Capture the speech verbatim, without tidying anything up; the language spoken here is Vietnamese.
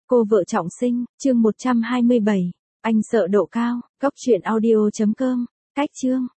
Cô vợ trọng sinh, chương một trăm hai mươi bảy. Anh sợ độ cao, góc truyện audio chấm com. Cách chương.